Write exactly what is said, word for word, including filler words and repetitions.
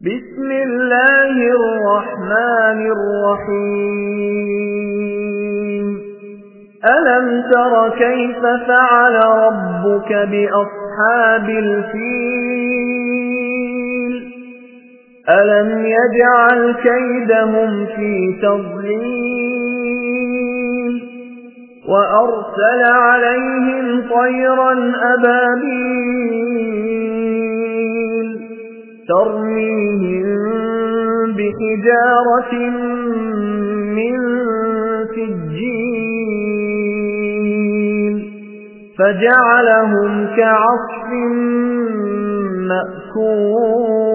بسم الله الرحمن الرحيم ألم تر كيف فعل ربك بأصحاب الفيل ألم يجعل كيدهم في تضليل وأرسل عليهم طيرا أبابيل ترميهم بحجارة من سجيل فجعلهم كعصف مأكول.